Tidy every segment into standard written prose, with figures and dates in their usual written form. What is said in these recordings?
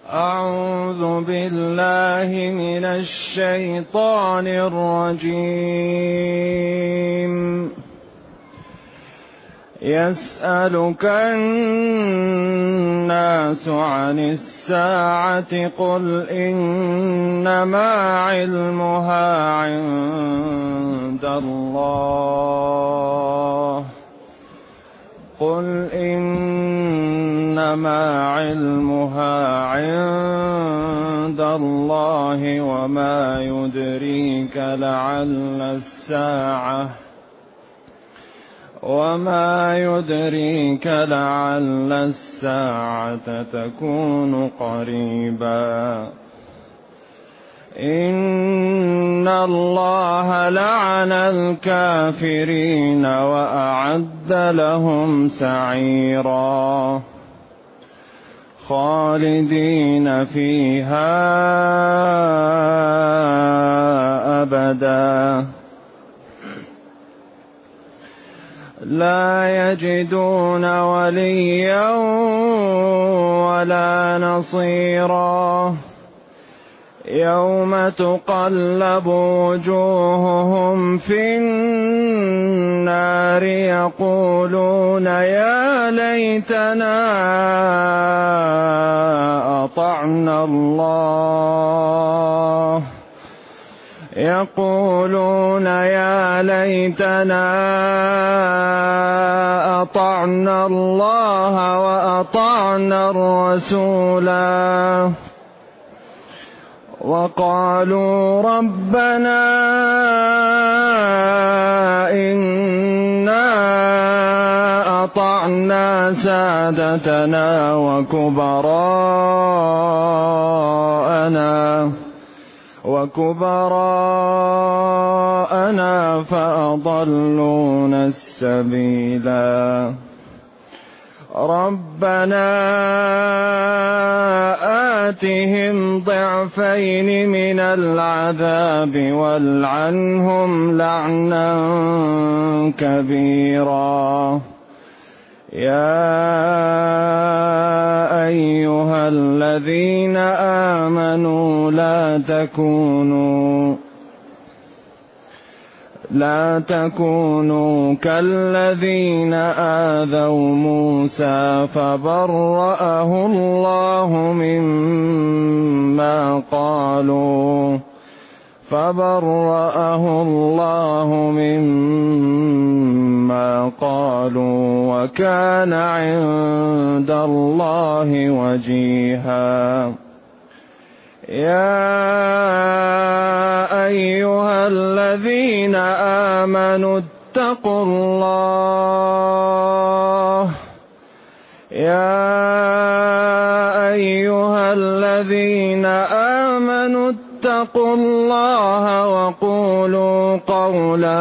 أعوذ بالله من الشيطان الرجيم. يسألك الناس عن الساعة قل إنما علمها عند الله وما يدريك لعل الساعة تكون قريبا. إن الله لعن الكافرين وأعد لهم سعيرا خالدين فيها أبدا لا يجدون وليا ولا نصيرا. يوم تقلب وجوههم في النار يقولون يا ليتنا أطعنا الله وأطعنا الرسولا وقالوا ربنا إنا أطعنا سادتنا وكبراءنا فأضلونا السبيلا. ربنا آتهم ضعفين من العذاب والعنهم لعنا كبيرا. يا أيها الذين آمنوا لا تكونوا كالذين آذوا موسى فبرأه الله مما قالوا وكان عند الله وجيها. يا أيها الذين آمنوا اتقوا الله وقولوا قولا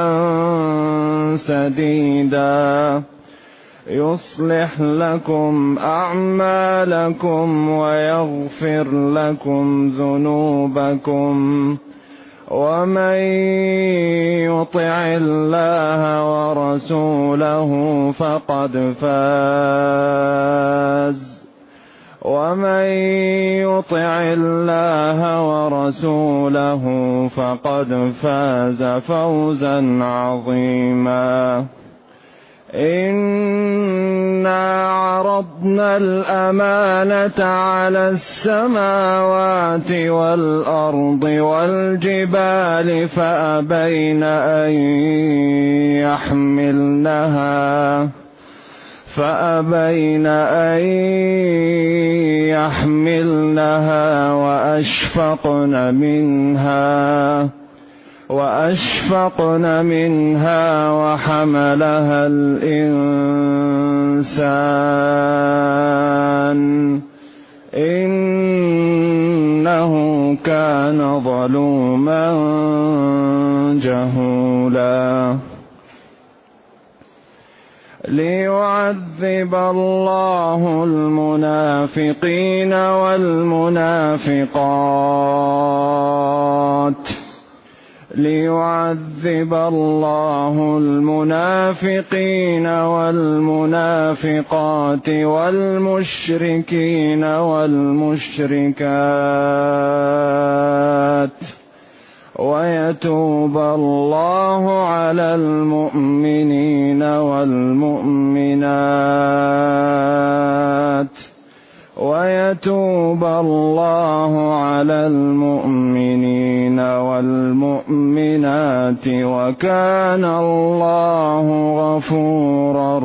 سديدا يصلح لكم أعمالكم ويغفر لكم ذنوبكم ومن يطع الله ورسوله فقد فاز فوزا عظيما. إنا عرضنا الأمانة على السماوات والأرض والجبال فأبين أن يحملنها وأشفقن منها وحملها الإنسان إنه كان ظلوما جهولا. ليعذب الله المنافقين والمنافقات ليعذب الله المنافقين والمنافقات والمشركين والمشركات ويتوب الله على المؤمنين والمؤمنات وكان الله غفورا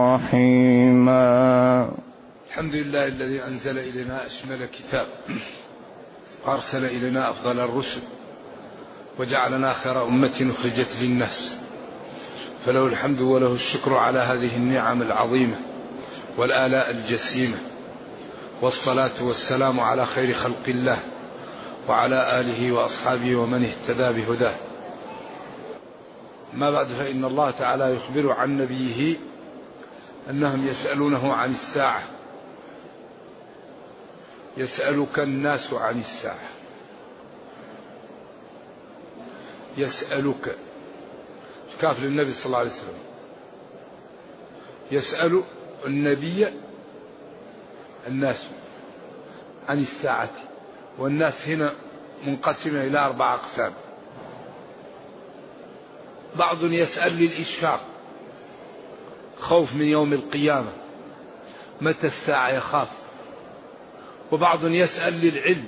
رحيما. الحمد لله الذي أنزل إلينا أشمل كتاب، وأرسل إلينا أفضل الرسل، وجعلنا خير أمة أخرجت للناس، فله الحمد وله الشكر على هذه النعم العظيمة والآلاء الجسيمة، والصلاة والسلام على خير خلق الله وعلى آله وأصحابه ومن اهتدى بهداه. ما بعد، فإن الله تعالى يخبر عن نبيه أنهم يسألونه عن الساعة. يسألك الناس عن الساعة، يسألك كاف للنبي صلى الله عليه وسلم، يسأل النبي الناس عن الساعة، والناس هنا منقسمة إلى 4 أقسام. بعض يسأل للإشفاق، خوف من يوم القيامة، متى الساعة يخاف. وبعض يسأل للعلم،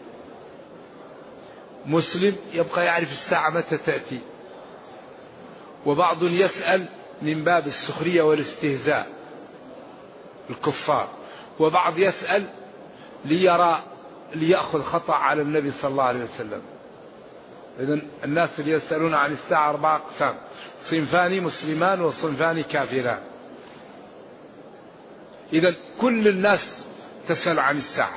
مسلم يبقى يعرف الساعة متى تأتي. وبعض يسأل من باب السخرية والاستهزاء، الكفار. وبعض يسأل ليأخذ خطأ على النبي صلى الله عليه وسلم. إذن الناس اللي يسألون عن الساعة 4 أقسام: صنفان مسلمان وصنفان كافران. إذن كل الناس تسأل عن الساعة.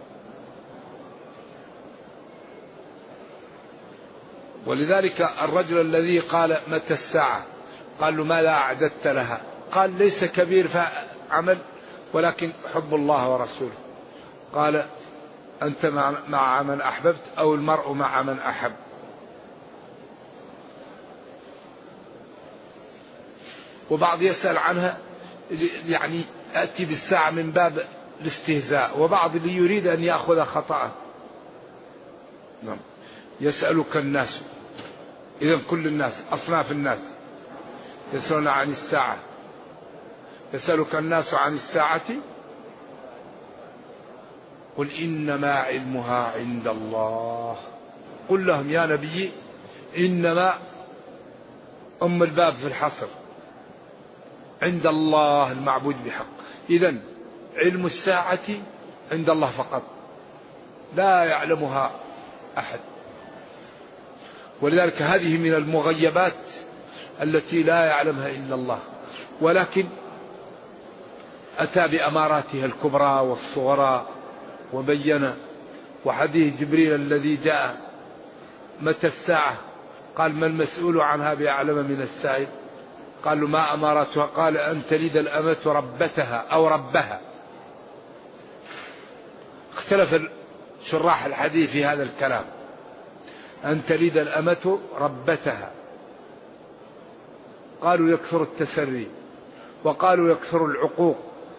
ولذلك الرجل الذي قال متى الساعة قال له: ماذا أعددت لها؟ قال: ليس كبير عمل، ولكن حب الله ورسوله. قال: أنت مع من أحببت، أو المرء مع من أحب. وبعض يسأل عنها يعني أتي بالساعة من باب الاستهزاء، وبعض اللي يريد أن يأخذ خطأه. نعم. يسألك الناس، إذن كل الناس، أصناف الناس يسألون عن الساعة. يسألك الناس عن الساعة قل إنما علمها عند الله. قل لهم يا نبي إنما الباب في الحصر، عند الله المعبود بحق. إذن علم الساعة عند الله فقط، لا يعلمها أحد. ولذلك هذه من المغيبات التي لا يعلمها إلا الله، ولكن أتى بأماراتها الكبرى والصغرى وبين. وحديث جبريل الذي جاء: متى الساعة؟ قال: ما المسؤول عنها بأعلم من السائل. قالوا: ما أماراتها؟ قال: أن تلد الأمة ربتها أو ربها. اختلف شراح الحديث في هذا الكلام: أن تلد الأمة ربتها، قالوا يكثر التسري، وقالوا يكثر العقوق،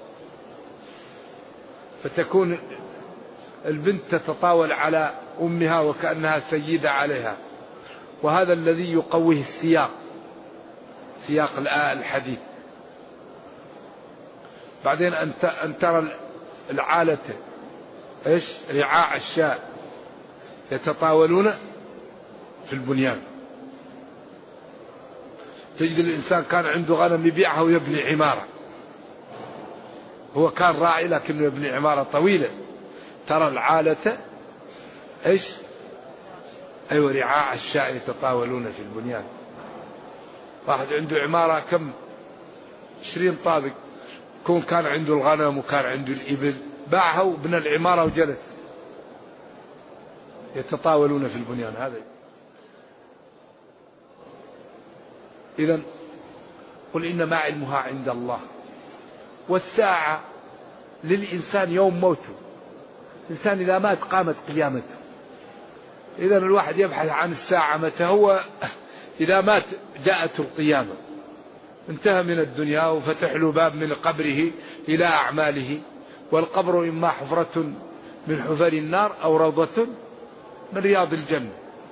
فتكون البنت تتطاول على أمها وكأنها سيدة عليها. وهذا الذي يقويه سياق الحديث. بعدين أن ترى العالة رعاع الشاء يتطاولون في البنيان. تجد الإنسان كان عنده غنم يبيعها ويبني عمارة، هو كان راعي لكنه يبني عمارة طويلة. ترى العالة رعاع الشاء يتطاولون في البنيان. واحد عنده عمارة كم 20 طابق، كان عنده الغنم وكان عنده الإبل، باعها وبنى العمارة وجلس يتطاولون في البنيان. هذا إذن قل إنما علمها عند الله. والساعة للإنسان يوم موته. الإنسان إذا مات قامت قيامته. إذن الواحد يبحث عن الساعة متى. هو إذا مات جاءت القيامة، انتهى من الدنيا وفتح له باب من قبره إلى أعماله، والقبر إما حفرة من حفر النار أو روضة من رياض الجنة.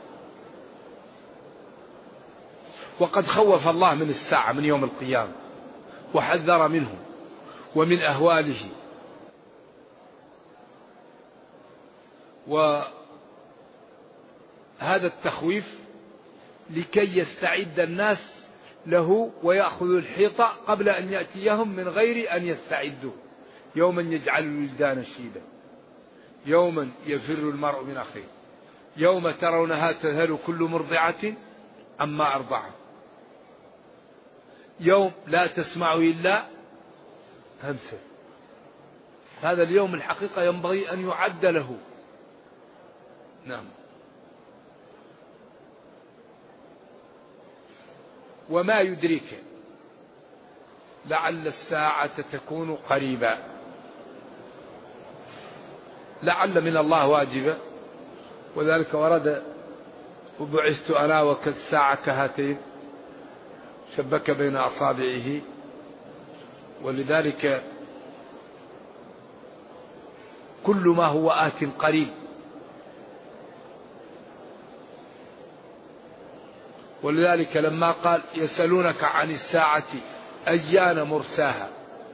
وقد خوف الله من الساعة، من يوم القيامة، وحذر منه ومن أهواله. وهذا التخويف لكي يستعد الناس له ويأخذوا الحيطة قبل أن يأتيهم من غير أن يستعدوا. يوما يجعل الولدان شيبا، يوما يفر المرء من أخيه، يوم ترونها تذهل كل مرضعة عما أرضعت، يوم لا تسمع إلا همسا. هذا اليوم الحقيقة ينبغي أن يعد له. نعم. وما يدريك لعل الساعة تكون قريبا. لعل من الله واجبة، وذلك ورد وبعثت أنا وكالساعة كهاتين، شبك بين أصابعه. ولذلك كل ما هو آت قريب. ولذلك لما قال يسألونك عن الساعة أيان مرساها،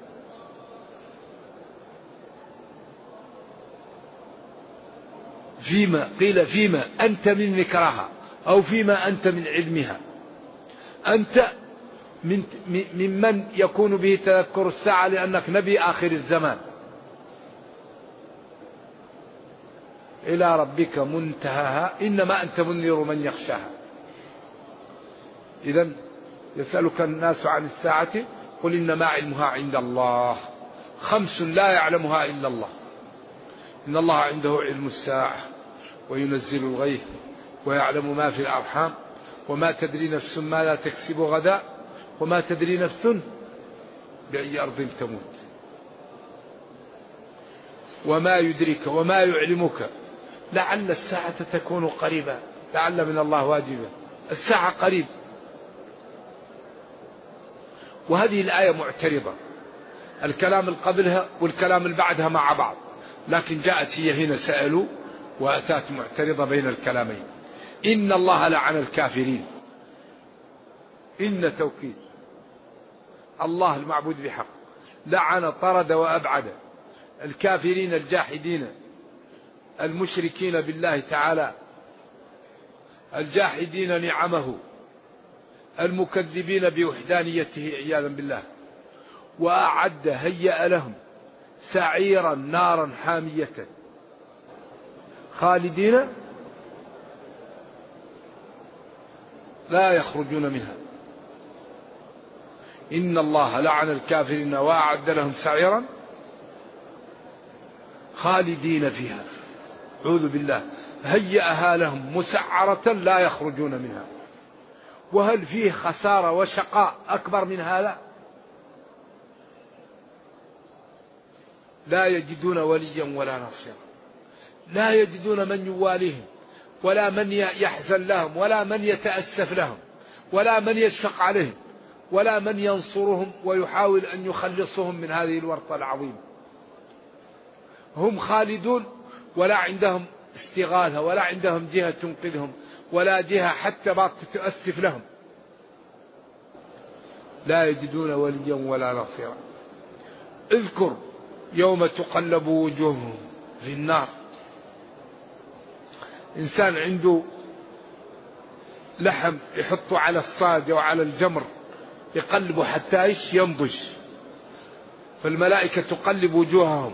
فيما قيل فيما أنت من ذكرها أو فيما أنت من علمها. أنت ممن يكون به تذكر الساعة لأنك نبي آخر الزمان. إلى ربك منتهاها إنما أنت منذر من يخشاها. إذن يسألك الناس عن الساعة قل إنما علمها عند الله. 5 لا يعلمها إلا الله. إن الله عنده علم الساعة وينزل الغيث ويعلم ما في الأرحام وما تدري نفس ماذا تكسب غدا وما تدري نفس بأي أرض تموت. وما يدرك وما يعلمك لعل الساعة تكون قريبا. لعل من الله واجبة. الساعة قريب. وهذه الآية معترضة، الكلام اللي قبلها والكلام اللي بعدها مع بعض، لكن جاءت هي هنا سألوا وأتات معترضة بين الكلامين. إن الله لعن الكافرين. إن توكيد الله المعبود بحق، لعن طرد وأبعد الكافرين الجاحدين المشركين بالله تعالى، الجاحدين نعمه، المكذبين بوحدانيته عياذا بالله. وأعد هيأ لهم سعيرا نارا حامية خالدين لا يخرجون منها. إن الله لعن الكافرين وأعد لهم سعيرا خالدين فيها. أعوذ بالله. هيأها لهم مسعرة لا يخرجون منها. وهل فيه خسارة وشقاء أكبر من هذا؟ لا يجدون وليا ولا نصيرا. لا يجدون من يواليهم ولا من يحزن لهم ولا من يتأسف لهم ولا من يشفق عليهم ولا من ينصرهم ويحاول أن يخلصهم من هذه الورطة العظيمة. هم خالدون ولا عندهم استغاثة ولا عندهم جهة تنقذهم ولا جهة حتى ما تتأسف لهم. لا يجدون وليا ولا نصيرا. اذكر يوم تقلب وجوههم في النار. إنسان عنده لحم يحطه على الصاج وعلى الجمر يقلبه حتى ينضج، فالملائكة تقلب وجوههم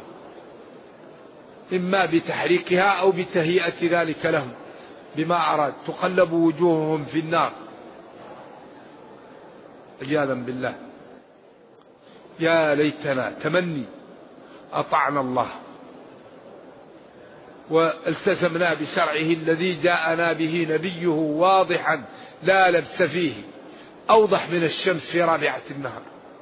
إما بتحريكها أو بتهيئة ذلك لهم بما أراد. تقلب وجوههم في النار عياذا بالله. يا ليتنا تمني أطعنا الله والتزمنا بشرعه الذي جاءنا به نبيه واضحا لا لبس فيه، أوضح من الشمس في رابعة النهار.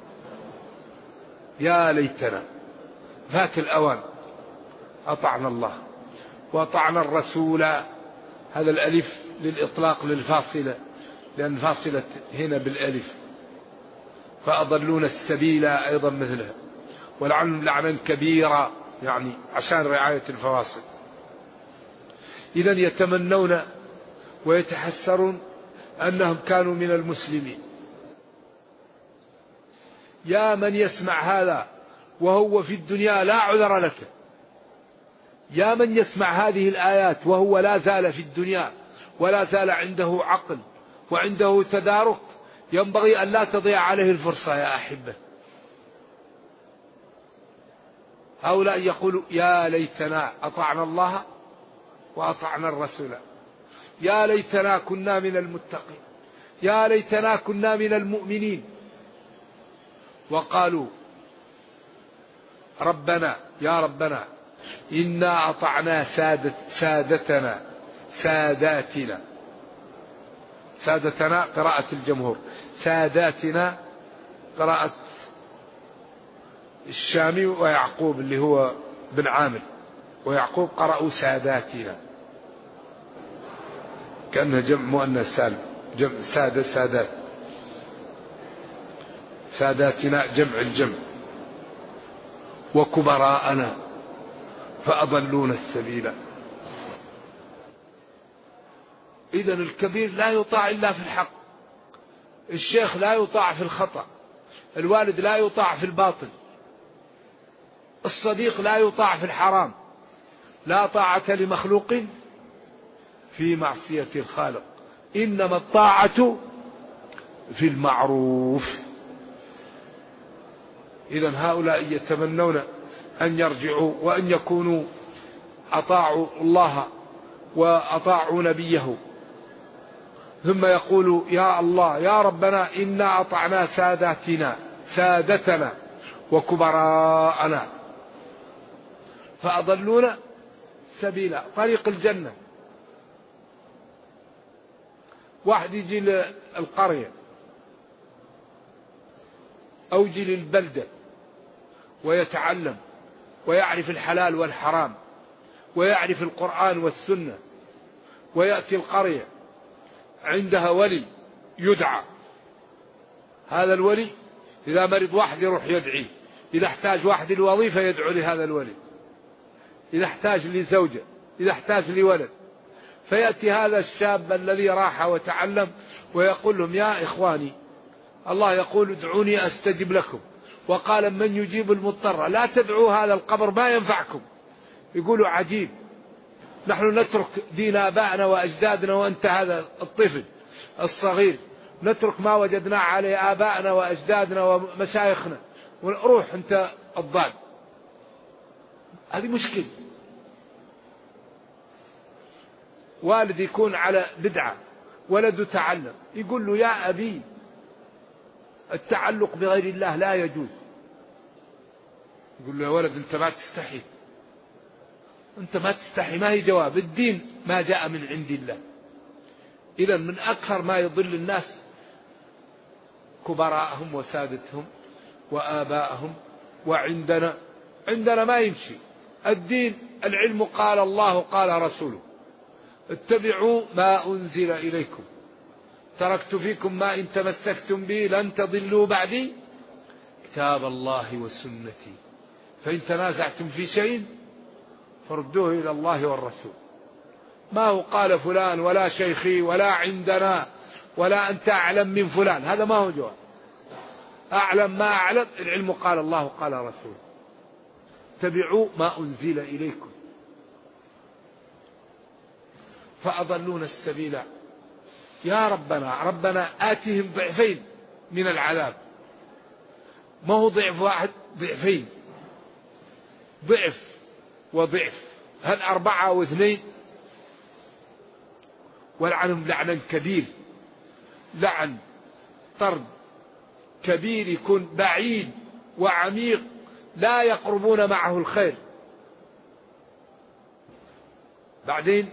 يا ليتنا فات الأوان أطعنا الله وأطعنا الرسول هذا الألف للإطلاق للفاصلة، لأن فاصلة هنا بالألف. فأضلون السبيل أيضا مثلها. ولعنهم لعنا كبيرا، يعني عشان رعاية الفواصل. إذا يتمنون ويتحسرون أنهم كانوا من المسلمين. يا من يسمع هذا وهو في الدنيا لا عذر لك، يا من يسمع هذه الآيات وهو لا زال في الدنيا ولا زال عنده عقل وعنده تدارك، ينبغي أن لا تضيع عليه الفرصة يا أحبة. هؤلاء يقولوا يا ليتنا أطعنا الله وأطعنا الرسول، يا ليتنا كنا من المتقين، يا ليتنا كنا من المؤمنين. وقالوا ربنا يا ربنا إنا أطعنا سادتنا قراءة الجمهور، ساداتنا قراءة الشامي ويعقوب اللي هو بن عامر، ويعقوب قرأوا ساداتنا، كأنها جمع مؤنث سالم، جمع سادات، ساداتنا جمع الجمع. وكبراءنا فأضلون السبيل. إذن الكبير لا يطاع إلا في الحق، الشيخ لا يطاع في الخطأ، الوالد لا يطاع في الباطل، الصديق لا يطاع في الحرام. لا طاعة لمخلوق في معصية الخالق، إنما الطاعة في المعروف. إذن هؤلاء يتمنون أن يرجعوا وأن يكونوا أطاعوا الله وأطاعوا نبيه، ثم يقولوا يا الله يا ربنا إنا أطعنا سادتنا وكبراءنا فأضلونا سبيلا، طريق الجنة. واحد يجي للقرية أو يجي للبلدة ويتعلم ويعرف الحلال والحرام ويعرف القرآن والسنة، ويأتي القرية عندها ولي يدعى، هذا الولي إذا مرض واحد يروح يدعيه، إذا احتاج واحد لوظيفة يدعو لهذا الولي، إذا احتاج لزوجة، إذا احتاج لولد. فيأتي هذا الشاب الذي راح وتعلم ويقول لهم يا إخواني الله يقول ادعوني أستجب لكم، وقال من يجيب المضطر، لا تدعوا هذا القبر ما ينفعكم. يقولوا عجيب، نحن نترك دين آبائنا وأجدادنا وأنت هذا الطفل الصغير نترك ما وجدنا عليه آبائنا وأجدادنا ومشايخنا ونروح أنت الضال. هذه مشكلة. والد يكون على بدعة ولده تعلم، يقول له يا أبي التعلق بغير الله لا يجوز. يقول له يا ولد أنت ما تستحي، أنت ما تستحي، ما هي جواب الدين ما جاء من عند الله. إذا من أكثر ما يضل الناس كبراءهم وسادتهم وآبائهم. وعندنا ما يمشي الدين، العلم قال الله قال رسوله، اتبعوا ما أنزل إليكم، تركت فيكم ما إن تمسكتم به لن تضلوا بعدي كتاب الله وسنتي، فإن تنازعتم في شيء فردوه إلى الله والرسول. ما هو قال فلان ولا شيخي ولا عندنا ولا أنت أعلم من فلان، هذا ما هو جواب. أعلم ما أعلم، العلم قال الله قال رسول، اتبعوا ما أنزل إليكم فأضلون السبيل. يا ربنا آتهم ضعفين من العذاب، ما هو ضعف واحد، ضعفين، ضعف وضعف، هل 4 أو 2. ولعنهم لعنا كبير، لعن طرد كبير يكون بعيد وعميق لا يقربون معه الخير. بعدين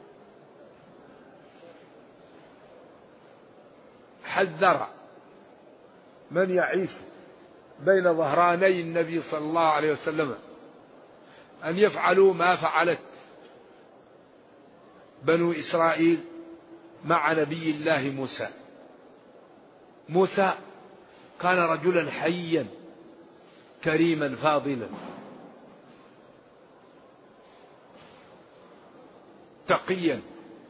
حذر من يعيش بين ظهراني النبي صلى الله عليه وسلم أن يفعلوا ما فعلت بنو إسرائيل مع نبي الله موسى. موسى كان رجلا حيا كريما فاضلا تقيا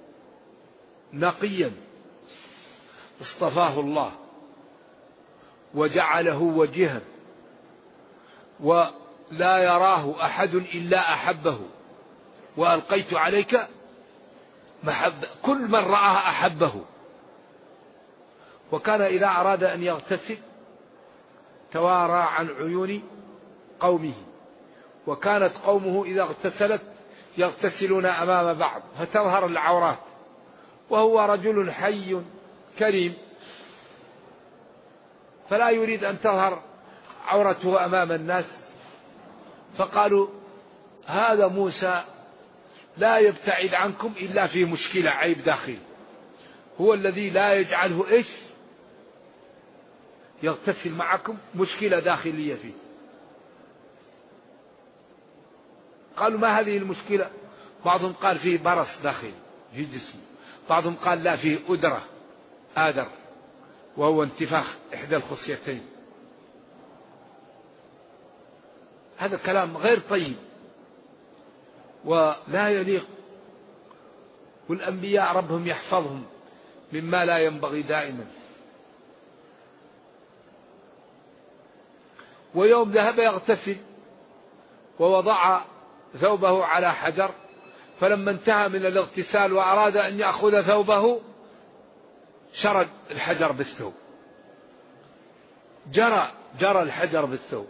نقيا، اصطفاه الله وجعله وجها، ولا يراه أحد إلا أحبه، وألقيت عليك محبة، كل من رآه أحبه. وكان إذا أراد أن يغتسل توارى عن عيون قومه، وكانت قومه إذا اغتسلت يغتسلون أمام بعض فتظهر العورات، وهو رجل حي كريم فلا يريد أن تظهر عورته أمام الناس. فقالوا هذا موسى لا يبتعد عنكم إلا في مشكلة، عيب داخلي، هو الذي لا يجعله إيش يغتسل معكم، مشكلة داخلية فيه. قالوا ما هذه المشكلة؟ بعضهم قال فيه برص داخلي في جسمه، بعضهم قال لا فيه أدرة آدر، وهو انتفاخ إحدى الخصيتين. هذا كلام غير طيب ولا يليق، والأنبياء ربهم يحفظهم مما لا ينبغي دائما. ويوم ذهب يغتسل ووضع ثوبه على حجر، فلما انتهى من الاغتسال وأراد أن يأخذ ثوبه شرد الحجر بالثوب، جرى الحجر بالثوب،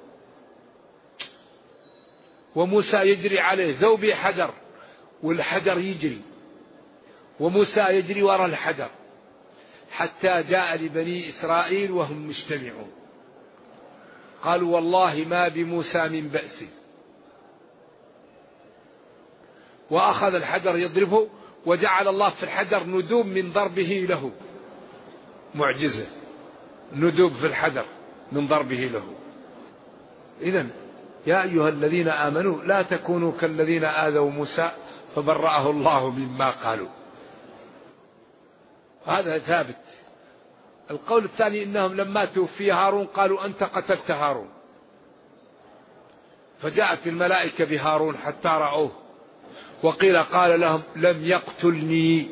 وموسى يجري عليه، ثوبي حجر والحجر يجري، وموسى يجري وراء الحجر، حتى جاء لبني إسرائيل وهم مجتمعون، قالوا والله ما بموسى من بأس، وأخذ الحجر يضربه، وجعل الله في الحجر ندوب من ضربه له، معجزة، ندوب في الحجر من ضربه له. إذن يا أيها الذين آمنوا لا تكونوا كالذين آذوا موسى فبرأه الله مما قالوا. هذا ثابت. القول الثاني إنهم لما توفي هارون قالوا أنت قتلت هارون، فجاءت الملائكة بهارون حتى رأوه، وقيل قال لهم لم يقتلني،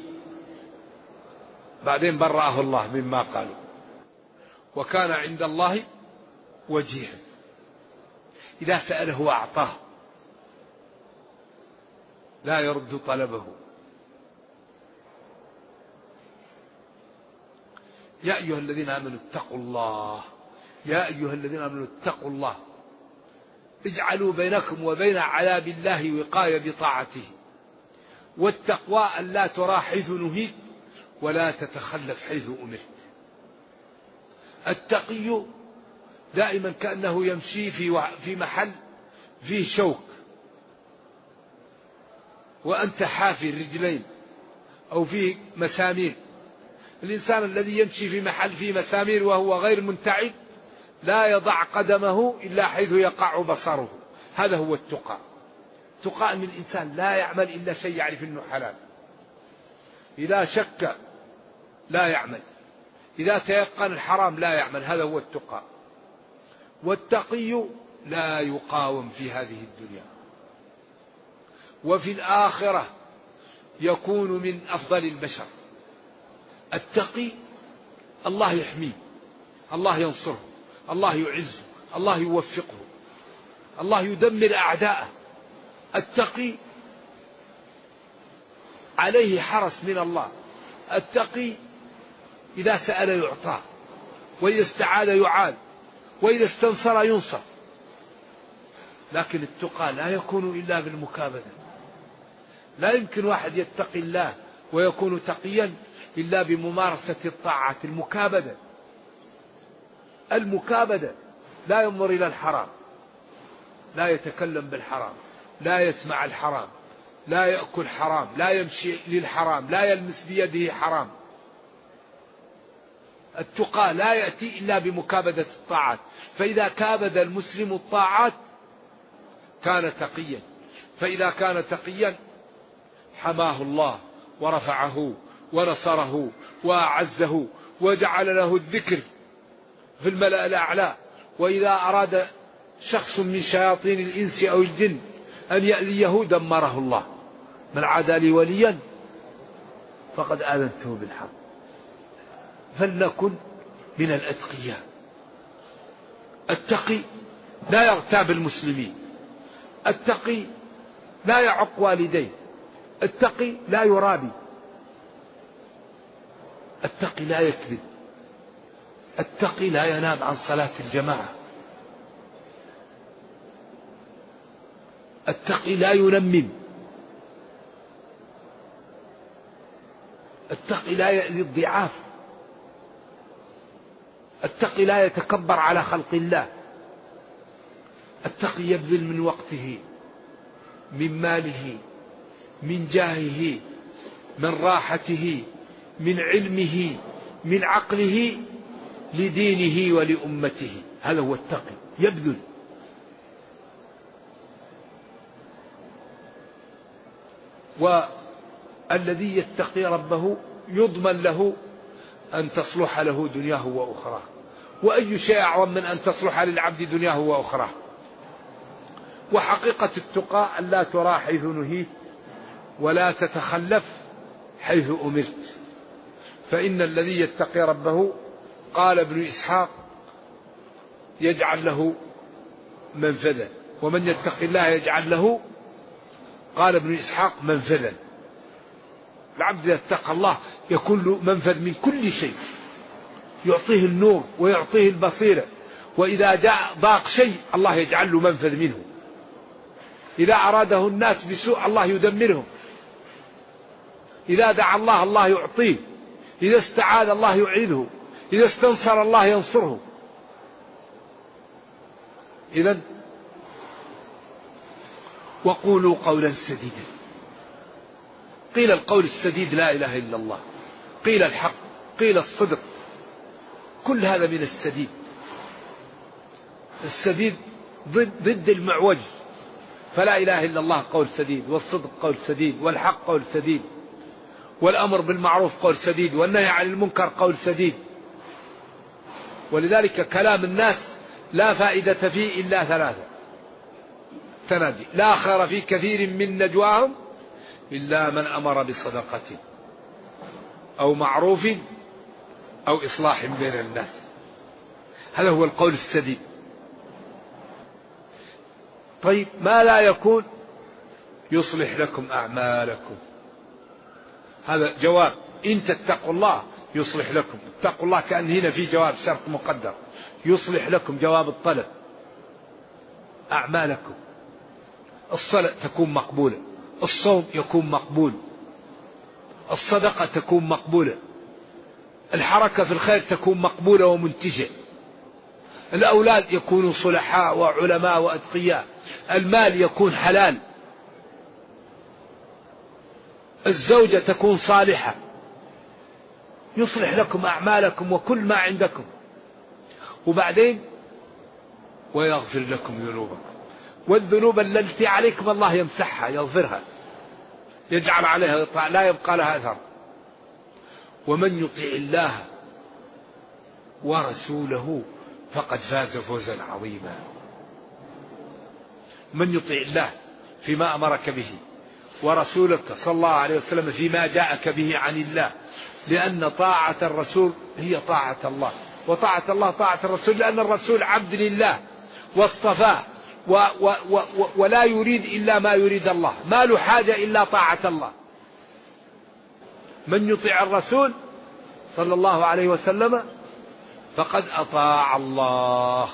بعدين برأه الله مما قالوا، وكان عند الله وجيها، إذا سأله أعطاه لا يرد طلبه. يا أيها الذين آمنوا اتقوا الله، يا أيها الذين آمنوا اتقوا الله، اجعلوا بينكم وبين عذاب الله وقاية بطاعته، والتقوى أن لا ترى حيث نهيت ولا تتخلف حيث أمرت. التقي دائما كأنه يمشي في محل فيه شوك وأنت حافي الرجلين أو فيه مسامير. الإنسان الذي يمشي في محل فيه مسامير وهو غير منتعب لا يضع قدمه إلا حيث يقع بصره، هذا هو التقى. التقى أن الإنسان لا يعمل إلا شيء يعرف أنه حلال، إذا شك لا يعمل، إذا تيقن الحرام لا يعمل، هذا هو التقى. والتقي لا يقاوم في هذه الدنيا، وفي الآخرة يكون من أفضل البشر. التقي الله يحميه، الله ينصره، الله يعزه، الله يوفقه، الله يدمر أعداءه. التقي عليه حرس من الله، التقي إذا سأل يعطى، وإذا استعاذ يعاد، وإذا استنصر ينصر. لكن التقى لا يكون إلا بالمكابدة، لا يمكن واحد يتقي الله ويكون تقيا إلا بممارسة الطاعات. المكابدة لا ينظر إلى الحرام، لا يتكلم بالحرام، لا يسمع الحرام، لا يأكل حرام، لا يمشي للحرام، لا يلمس بيده حرام. التقى لا يأتي إلا بمكابدة الطاعات، فإذا كابد المسلم الطاعات كان تقيا، فإذا كان تقيا حماه الله ورفعه ونصره وأعزه وجعل له الذكر في الملأ الأعلى. وإذا أراد شخص من شياطين الإنس أو الجن أن يأذيه دمره الله. من عادى لي وليا فقد آذنته بالحرب. فلنكن من الأتقياء. التقي لا يغتاب المسلمين، التقي لا يعق والديه، التقي لا يرابي، التقي لا يكذب، التقي لا ينام عن صلاة الجماعة، التقي لا ينمم، التقي لا يأذي الضعاف، التقي لا يتكبر على خلق الله، التقي يبذل من وقته، من ماله، من جاهه، من راحته، من علمه، من عقله لدينه ولأمته. هذا هو التقي، يبذل. والذي يتقي ربه يضمن له أن تصلح له دنياه وأخراه. وأي شيء أعظم من أن تصلح للعبد دنياه وأخراه. وحقيقة التقى أن لا ترى حيث نهيت ولا تتخلف حيث أمرت. فإن الذي يتقي ربه قال ابن إسحاق يجعل له منفذا، ومن يتقي الله يجعل له، قال ابن إسحاق، منفذا. العبد إذا اتقى الله يكون له منفذ من كل شيء، يعطيه النور ويعطيه البصيرة. وإذا جاء ضاق شيء الله يجعل له منفذ منه. إذا أراده الناس بسوء الله يدمرهم. إذا دعا الله الله يعطيه. إذا استعاذ الله يعيده. إذا استنصر الله ينصره. إذن وقولوا قولا سديدا. قيل القول السديد لا إله إلا الله، قيل الحق، قيل الصدق، كل هذا من السديد. السديد ضد المعوج. فلا إله إلا الله قول سديد، والصدق قول سديد، والحق قول سديد، والأمر بالمعروف قول سديد، والنهي عن المنكر قول سديد. ولذلك كلام الناس لا فائدة فيه إلا ثلاثة تنادي: لا خير في كثير من نجواهم إلا من أمر بصدقة أو معروف أو إصلاح بين الناس. هذا هو القول السديد. طيب ما لا يكون؟ يصلح لكم أعمالكم. هذا جواب. إن تتقوا الله يصلح لكم. اتقوا الله كأن هنا في جواب شرط مقدر. يصلح لكم جواب الطلب. أعمالكم. الصلاة تكون مقبولة، الصوم يكون مقبول، الصدقة تكون مقبولة، الحركة في الخير تكون مقبولة ومنتجة، الأولاد يكونوا صلحاء وعلماء وأتقياء، المال يكون حلال، الزوجة تكون صالحة. يصلح لكم أعمالكم وكل ما عندكم. وبعدين ويغفر لكم ذنوبكم. والذنوب التي عليكم الله يمسحها، يغفرها، يجعل عليها لا يبقى لها أثر. ومن يطع الله ورسوله فقد فاز فوزا عظيما. من يطع الله فيما أمرك به، ورسولك صلى الله عليه وسلم فيما جاءك به عن الله، لأن طاعة الرسول هي طاعة الله، وطاعة الله طاعة الرسول، لأن الرسول عبد لله واصطفاه ولا يريد إلا ما يريد الله، ما له حاجة إلا طاعة الله. من يطيع الرسول صلى الله عليه وسلم فقد أطاع الله،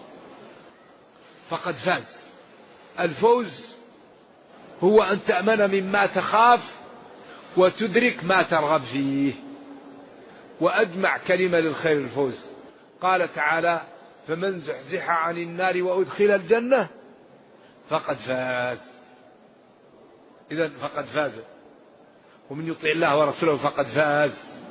فقد فاز. الفوز هو أن تأمن مما تخاف وتدرك ما ترغب فيه. وأجمع كلمة للخير الفوز. قال تعالى: فمن زحزح عن النار وأدخل الجنة فقد فاز. إذن فقد فاز. ومن يطع الله ورسوله فقد فاز،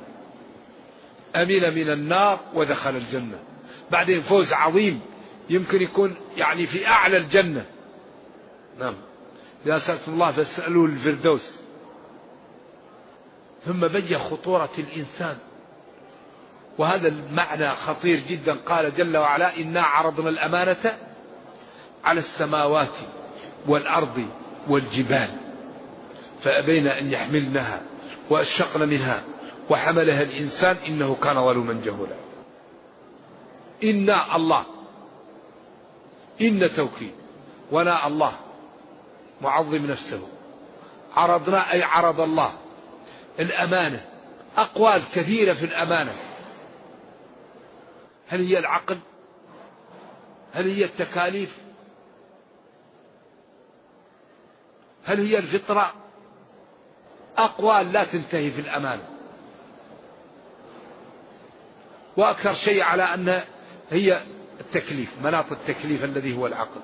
أمن من النار ودخل الجنة. بعدين فوز عظيم يمكن يكون يعني في أعلى الجنة. نعم، إذا سألتم الله فاسألوا الفردوس. ثم بين خطورة الإنسان، وهذا المعنى خطير جدا. قال جل وعلا: إنا عرضنا الأمانة على السماوات والأرض والجبال فأبين أن يحملنها وأشفقن منها وحملها الإنسان إنه كان ظلوما جهولا. إنا الله، إن توكيد، ونا الله معظم نفسه. عرضنا أي عرض الله الأمانة. أقوال كثيرة في الأمانة. هل هي العقل؟ هل هي التكاليف؟ هل هي الفطرة؟ أقوال لا تنتهي في الأمانة، وأكثر شيء على أن هي التكليف، مناط التكليف الذي هو العقل.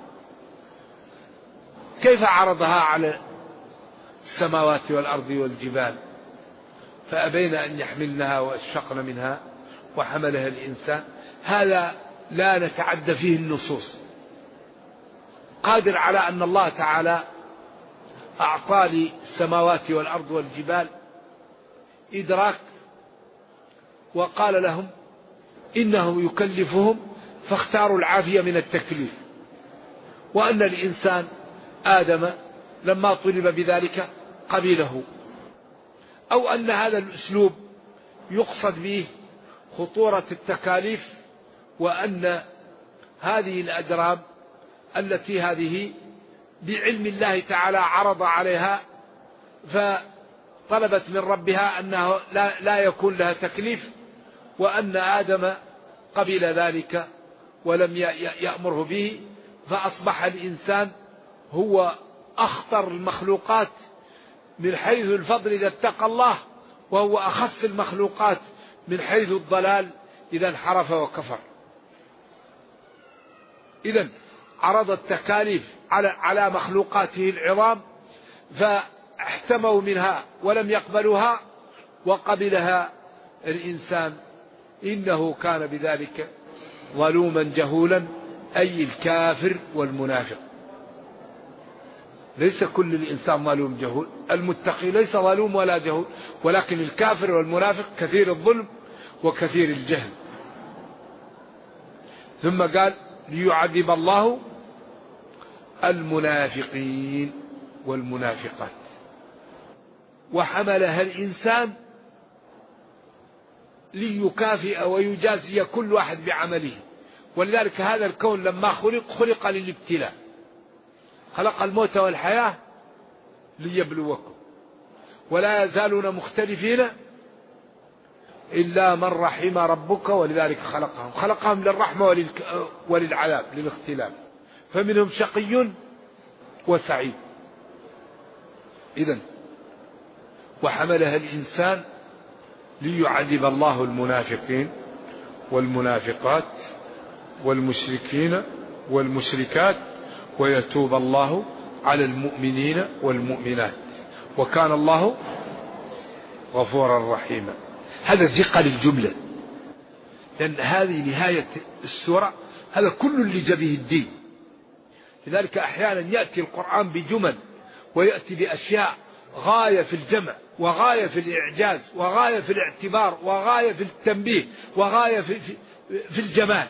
كيف عرضها على السماوات والأرض والجبال فأبين أن يحملنها وأشفقن منها وحملها الإنسان؟ هذا لا نتعدى فيه النصوص. قادر على أن الله تعالى أعطى للسماوات والأرض والجبال إدراك، وقال لهم إنه يكلفهم فاختاروا العافية من التكليف، وأن الإنسان آدم لما طلب بذلك قبله، أو أن هذا الأسلوب يقصد به خطورة التكاليف، وأن هذه الأجرام التي هذه بعلم الله تعالى عرض عليها فطلبت من ربها أنه لا يكون لها تكليف، وأن آدم قبل ذلك ولم يأمره به، فأصبح الإنسان هو أخطر المخلوقات من حيث الفضل إذا اتقى الله، وهو أخص المخلوقات من حيث الضلال إذا انحرف وكفر. إذن عرض التكاليف على مخلوقاته العظام فاحتموا منها ولم يقبلوها، وقبلها الإنسان إنه كان بذلك ظلوما جهولا، أي الكافر والمنافق. ليس كل الإنسان ظلوم جهول، المتقي ليس ظلوم ولا جهول، ولكن الكافر والمنافق كثير الظلم وكثير الجهل. ثم قال: ليعذب الله المنافقين والمنافقات وحملها الإنسان ليكافئ ويجازي كل واحد بعمله. ولذلك هذا الكون لما خلق للابتلاء، خلق الموت والحياة ليبلوكم، ولا يزالون مختلفين إلا من رحم ربك، ولذلك خلقهم للرحمة وللعذاب للاختلاف، فمنهم شقي وسعيد. إذن وحملها الإنسان ليعذب الله المنافقين والمنافقات والمشركين والمشركات ويتوب الله على المؤمنين والمؤمنات وكان الله غفورا رحيما. هذا ثقل الجملة، لأن هذه نهاية السورة، هذا كل اللي جبه الدين. لذلك أحيانا يأتي القرآن بجمل ويأتي بأشياء غاية في الجمع وغاية في الإعجاز وغاية في الاعتبار وغاية في التنبيه وغاية في الجمال.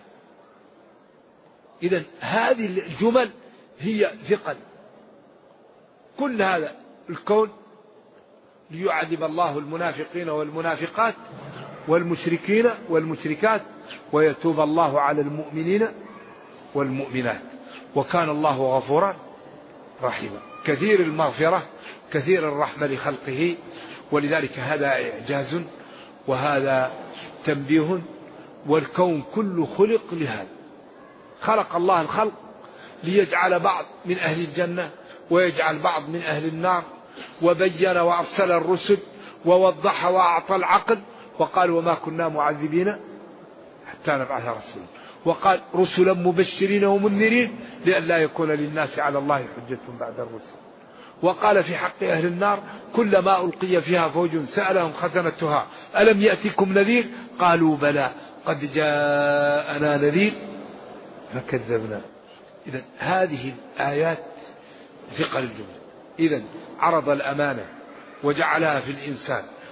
إذن هذه الجمل هي ثقل. كل هذا الكون ليعذب الله المنافقين والمنافقات والمشركين والمشركات ويتوب الله على المؤمنين والمؤمنات وكان الله غفورا رحيما. كثير المغفرة كثير الرحمة لخلقه، ولذلك هذا إعجاز وهذا تنبيه. والكون كله خلق لهذا. خلق الله الخلق ليجعل بعض من أهل الجنة ويجعل بعض من أهل النار، وبين وأرسل الرسل ووضح وأعطى العقل، وقال: وما كنا معذبين حتى نبعث رسولا، وقال: رسلا مبشرين ومنذرين لئلا يكون للناس على الله حجة بعد الرسل. وقال في حق أهل النار: كلما ألقي فيها فوج سألهم خزنتها ألم يأتكم نذير قالوا بلى قد جاءنا نذير فكذبنا. إذن هذه الآيات ثقل الجملة. إذن عرض الأمانة وجعلها في الإنسان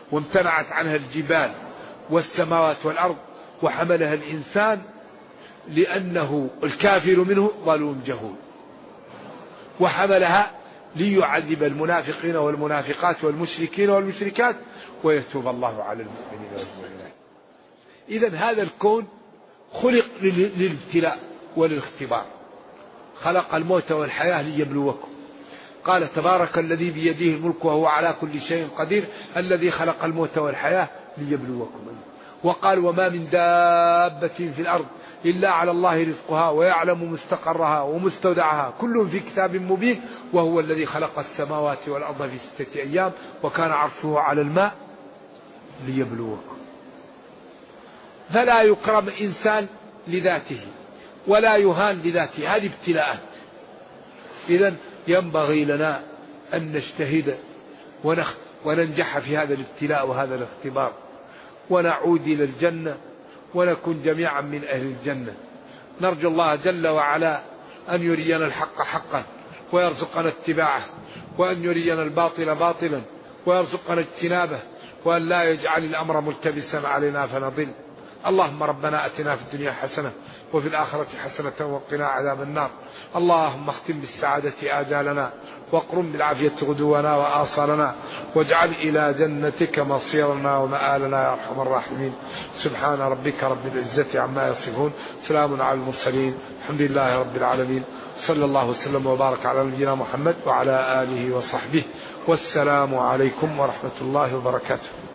وامتنعت عنها الجبال والسماوات والأرض، وحملها الإنسان لأنه الكافر منه ظلوم جهول، وحملها ليعذب المنافقين والمنافقات والمشركين والمشركات ويتوب الله على المؤمنين والمؤمنات. إذن هذا الكون خلق للابتلاء وللاختبار، خلق الموت والحياة ليبلوكم. قال تبارك الذي بيده الملك وهو على كل شيء قدير الذي خلق الموت والحياة ليبلوكم. وقال وما من دابة في الأرض إلا على الله رزقها ويعلم مستقرها ومستودعها كل في كتاب مبين وهو الذي خلق السماوات والأرض في 6 أيام وكان عرشه على الماء ليبلوكم. فلا يكرم إنسان لذاته ولا يهان لذاته، هذه ابتلاءات. إذن ينبغي لنا أن نجتهد وننجح في هذا الابتلاء وهذا الاختبار، ونعود إلى الجنة ونكون جميعا من أهل الجنة. نرجو الله جل وعلا أن يرينا الحق حقا ويرزقنا اتباعه، وأن يرينا الباطل باطلا ويرزقنا اجتنابه، وأن لا يجعل الأمر ملتبسا علينا فنضل. اللهم ربنا أتنا في الدنيا حسنة وفي الآخرة حسنة وقنا عذاب النار. اللهم اختم بالسعادة آجالنا واقرم بالعافية غدونا وآصالنا، واجعل إلى جنتك مصيرنا ومآلنا يا أرحم الراحمين. سبحان ربك رب العزة عما يصفون، سلام على المرسلين، الحمد لله رب العالمين. صلى الله وسلم وبارك على نبينا محمد وعلى آله وصحبه، والسلام عليكم ورحمة الله وبركاته.